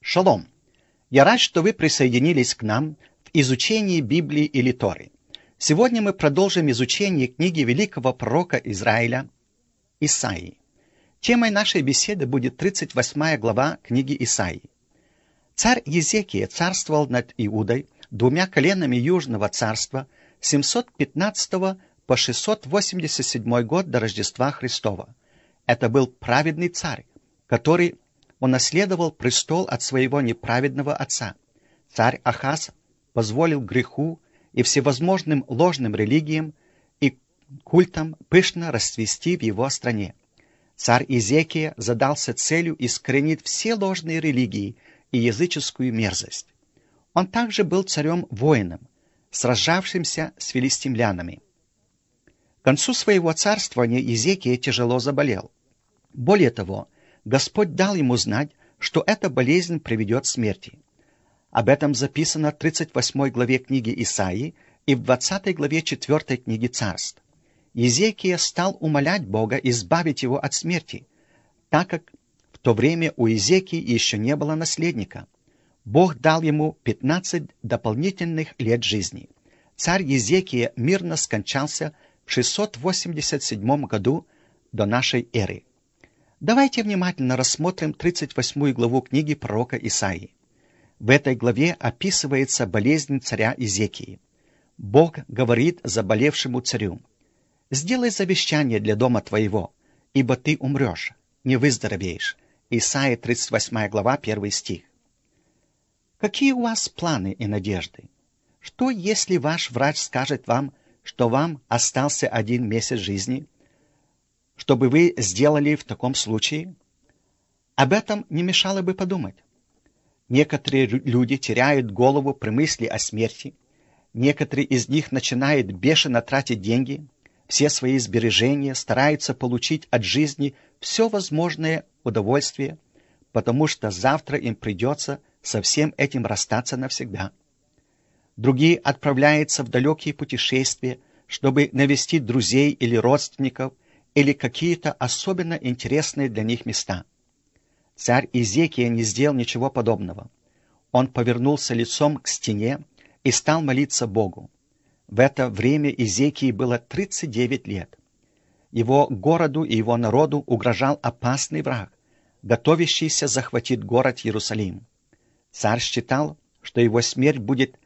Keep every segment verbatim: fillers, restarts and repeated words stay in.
Шалом! Я рад, что вы присоединились к нам в изучении Библии или Торы. Сегодня мы продолжим изучение книги великого пророка Израиля Исаии. Темой нашей беседы будет тридцать восьмая глава книги Исаии. Царь Езекия царствовал над Иудой двумя коленами Южного царства с семьсот пятнадцатого по шестьсот восемьдесят седьмой год до Рождества Христова. Это был праведный царь, который унаследовал престол от своего неправедного отца. Царь Ахаз позволил греху и всевозможным ложным религиям и культам пышно расцвести в его стране. Царь Иезекия задался целью искоренить все ложные религии и языческую мерзость. Он также был царем-воином, сражавшимся с филистимлянами. К концу своего царствования Иезекия тяжело заболел. Более того, Господь дал ему знать, что эта болезнь приведет к смерти. Об этом записано в тридцать восьмой главе книги Исаии и в двадцатой главе четвёртой книги Царств. Иезекия стал умолять Бога избавить его от смерти, так как в то время у Иезекии еще не было наследника. Бог дал ему пятнадцать дополнительных лет жизни. Царь Иезекия мирно скончался в шестьсот восемьдесят седьмом году до нашей эры. Давайте внимательно рассмотрим тридцать восьмую главу книги пророка Исаии. В этой главе описывается болезнь царя Иезекии. Бог говорит заболевшему царю: «Сделай завещание для дома твоего, ибо ты умрешь, не выздоровеешь». Исаия тридцать восьмая глава, первый стих. Какие у вас планы и надежды? Что, если ваш врач скажет вам, что вам остался один месяц жизни? Что бы вы сделали в таком случае? Об этом не мешало бы подумать. Некоторые люди теряют голову при мысли о смерти. Некоторые из них начинают бешено тратить деньги, все свои сбережения, стараются получить от жизни все возможное удовольствие, потому что завтра им придется со всем этим расстаться навсегда. Другие отправляются в далекие путешествия, чтобы навестить друзей или родственников, или какие-то особенно интересные для них места. Царь Иезекия не сделал ничего подобного. Он повернулся лицом к стене и стал молиться Богу. В это время Иезекии было тридцать девять лет. Его городу и его народу угрожал опасный враг, готовящийся захватить город Иерусалим. Царь считал, что его смерть будет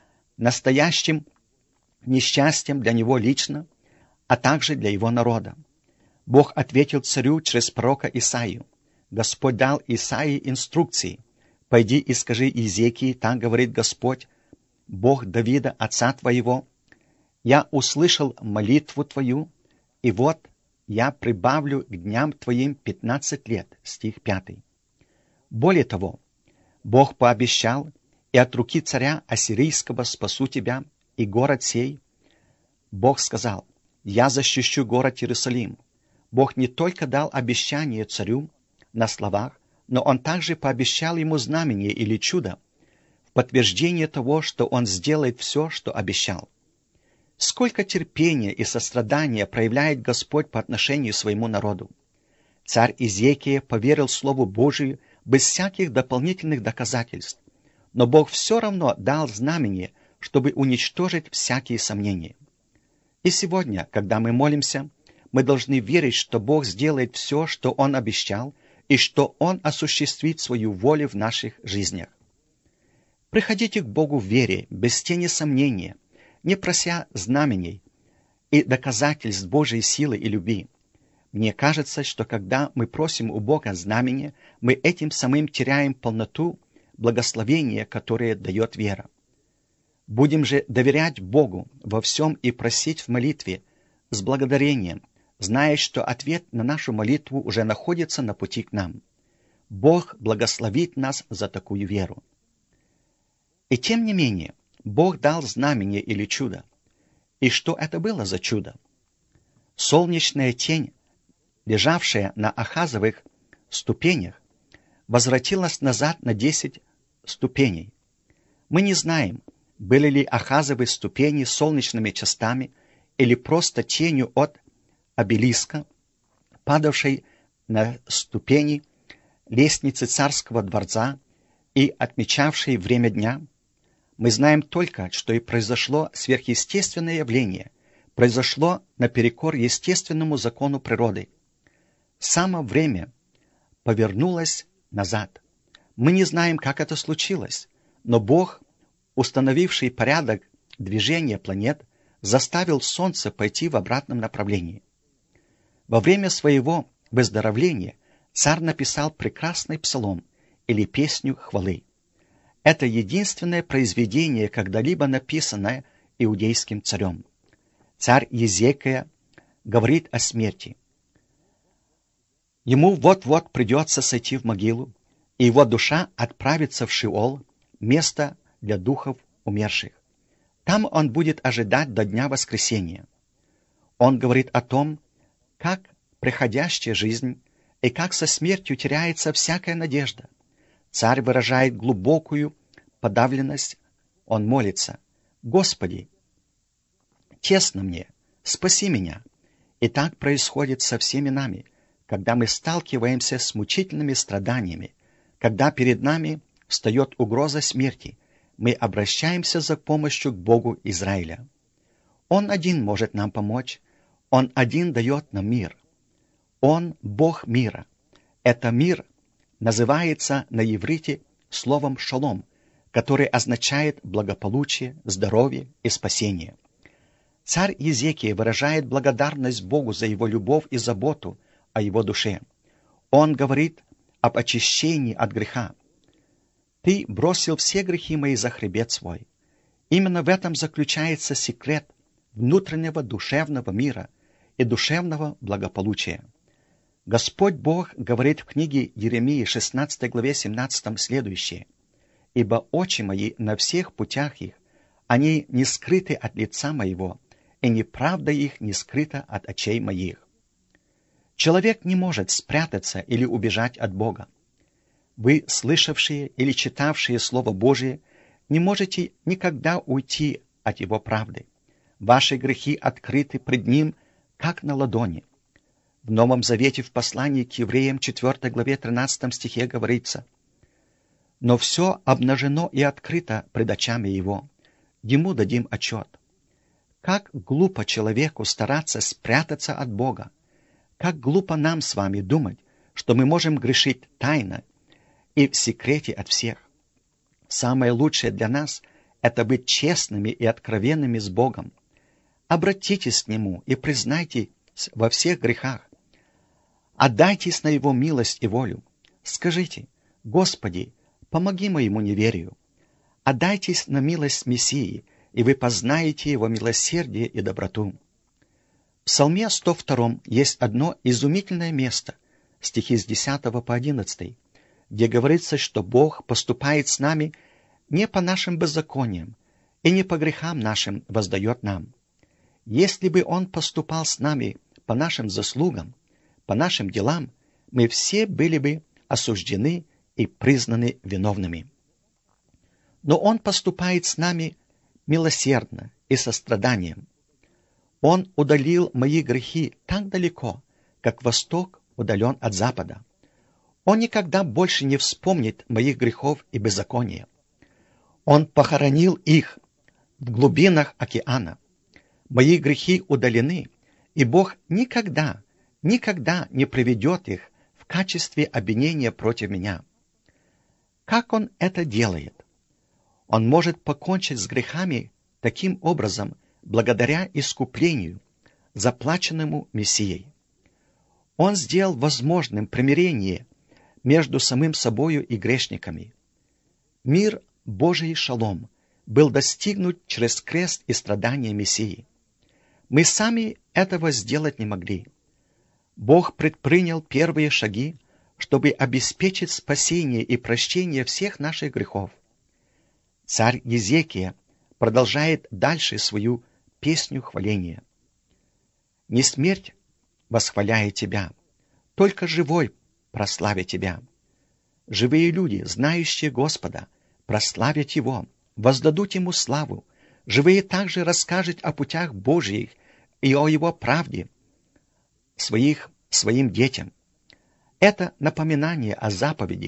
настоящим несчастьем для него лично, а также для его народа. Бог ответил царю через пророка Исаию. Господь дал Исаии инструкции: «Пойди и скажи Иезекии, так говорит Господь, Бог Давида, отца твоего, я услышал молитву твою, и вот я прибавлю к дням твоим пятнадцать лет». Стих пятый. Более того, Бог пообещал: «И от руки царя ассирийского спасу тебя, и город сей». Бог сказал: «Я защищу город Иерусалим». Бог не только дал обещание царю на словах, но он также пообещал ему знамение или чудо в подтверждение того, что он сделает все, что обещал. Сколько терпения и сострадания проявляет Господь по отношению к своему народу. Царь Иезекия поверил Слову Божию без всяких дополнительных доказательств, но Бог все равно дал знамение, чтобы уничтожить всякие сомнения. И сегодня, когда мы молимся, мы должны верить, что Бог сделает все, что Он обещал, и что Он осуществит свою волю в наших жизнях. Приходите к Богу в вере, без тени сомнения, не прося знамений и доказательств Божьей силы и любви. Мне кажется, что когда мы просим у Бога знамения, мы этим самым теряем полноту благословения, которое дает вера. Будем же доверять Богу во всем и просить в молитве с благодарением, зная, что ответ на нашу молитву уже находится на пути к нам. Бог благословит нас за такую веру. И тем не менее, Бог дал знамение или чудо. И что это было за чудо? Солнечная тень, лежавшая на Ахазовых ступенях, возвратилась назад на десять ступеней. Мы не знаем, были ли Ахазовы ступени солнечными частами или просто тенью от обелиска, падавшей на ступени лестницы царского дворца, и отмечавший время дня, мы знаем только, что и произошло сверхъестественное явление, произошло наперекор естественному закону природы. Само время повернулось назад. Мы не знаем, как это случилось, но Бог, установивший порядок движения планет, заставил Солнце пойти в обратном направлении. Во время своего выздоровления царь написал прекрасный псалом или песню хвалы. Это единственное произведение, когда-либо написанное иудейским царем. Царь Езекия говорит о смерти. Ему вот-вот придется сойти в могилу, и его душа отправится в Шиол, место для духов умерших. Там он будет ожидать до дня воскресения. Он говорит о том, как приходящая жизнь и как со смертью теряется всякая надежда. Царь выражает глубокую подавленность. Он молится: «Господи, тесно мне, спаси меня». И так происходит со всеми нами, когда мы сталкиваемся с мучительными страданиями, когда перед нами встает угроза смерти, мы обращаемся за помощью к Богу Израиля. Он один может нам помочь, Он один дает нам мир. Он — Бог мира. Это мир называется на иврите словом «шалом», который означает благополучие, здоровье и спасение. Царь Езекия выражает благодарность Богу за его любовь и заботу о его душе. Он говорит об очищении от греха. «Ты бросил все грехи мои за хребет свой». Именно в этом заключается секрет внутреннего душевного мира и душевного благополучия. Господь Бог говорит в книге Иеремии шестнадцатой главе семнадцатом следующее: «Ибо очи мои на всех путях их, они не скрыты от лица моего, и неправда их не скрыта от очей моих». Человек не может спрятаться или убежать от Бога. Вы, слышавшие или читавшие Слово Божие, не можете никогда уйти от Его правды. Ваши грехи открыты пред Ним, как на ладони. В Новом Завете в послании к евреям четвёртой главе тринадцатом стихе говорится: «Но все обнажено и открыто пред очами Его, Ему дадим отчет». Как глупо человеку стараться спрятаться от Бога. Как глупо нам с вами думать, что мы можем грешить тайно и в секрете от всех. Самое лучшее для нас — это быть честными и откровенными с Богом. Обратитесь к Нему и признайтесь во всех грехах. Отдайтесь на Его милость и волю. Скажите: «Господи, помоги моему неверию». Отдайтесь на милость Мессии, и вы познаете Его милосердие и доброту. В Псалме сто втором есть одно изумительное место, стихи с десятого по одиннадцатый, где говорится, что Бог поступает с нами не по нашим беззакониям и не по грехам нашим воздает нам. Если бы Он поступал с нами по нашим заслугам, по нашим делам, мы все были бы осуждены и признаны виновными. Но Он поступает с нами милосердно и состраданием. Он удалил мои грехи так далеко, как восток удален от запада. Он никогда больше не вспомнит моих грехов и беззакония. Он похоронил их в глубинах океана. Мои грехи удалены, и Бог никогда, никогда не приведет их в качестве обвинения против меня. Как Он это делает? Он может покончить с грехами таким образом, благодаря искуплению, заплаченному Мессией. Он сделал возможным примирение между самим собою и грешниками. Мир Божий шалом был достигнут через крест и страдания Мессии. Мы сами этого сделать не могли. Бог предпринял первые шаги, чтобы обеспечить спасение и прощение всех наших грехов. Царь Езекия продолжает дальше свою песню хваления. «Не смерть восхваляет тебя, только живой прославит тебя. Живые люди, знающие Господа, прославят Его, воздадут Ему славу. Живые также расскажут о путях Божьих и о Его правде своих, своим детям». Это напоминание о заповеди,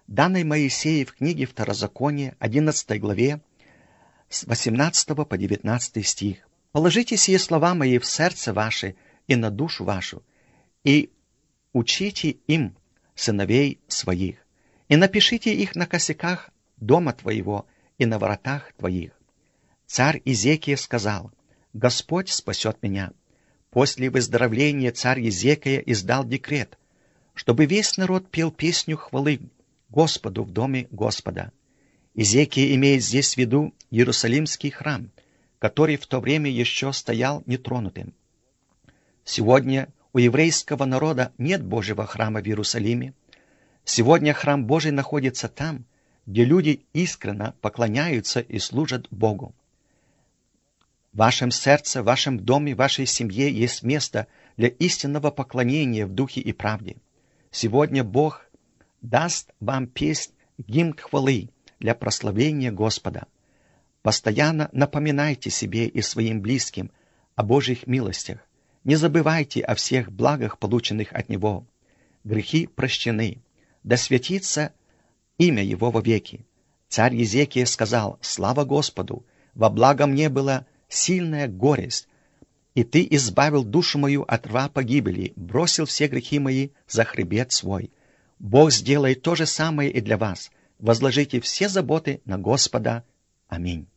данной Моисею в книге Второзакония, одиннадцатой главе, с восемнадцатого по девятнадцатый стих. «Положите сие слова мои в сердце ваше и на душу вашу, и учите им сыновей своих, и напишите их на косяках дома твоего и на воротах твоих». Царь Иезекия сказал: «Господь спасет меня». После выздоровления царь Иезекия издал декрет, чтобы весь народ пел песню хвалы Господу в доме Господа. Иезекия имеет здесь в виду Иерусалимский храм, который в то время еще стоял нетронутым. Сегодня у еврейского народа нет Божьего храма в Иерусалиме. Сегодня храм Божий находится там, где люди искренне поклоняются и служат Богу. В вашем сердце, в вашем доме, в вашей семье есть место для истинного поклонения в духе и правде. Сегодня Бог даст вам песнь, гимн хвалы для прославления Господа. Постоянно напоминайте себе и своим близким о Божьих милостях. Не забывайте о всех благах, полученных от Него. Грехи прощены. Да святится имя Его вовеки. Царь Иезекия сказал: «Слава Господу! Во благо мне была сильная горесть, и Ты избавил душу мою от рва погибели, бросил все грехи мои за хребет свой». Бог сделает то же самое и для вас. Возложите все заботы на Господа. Аминь.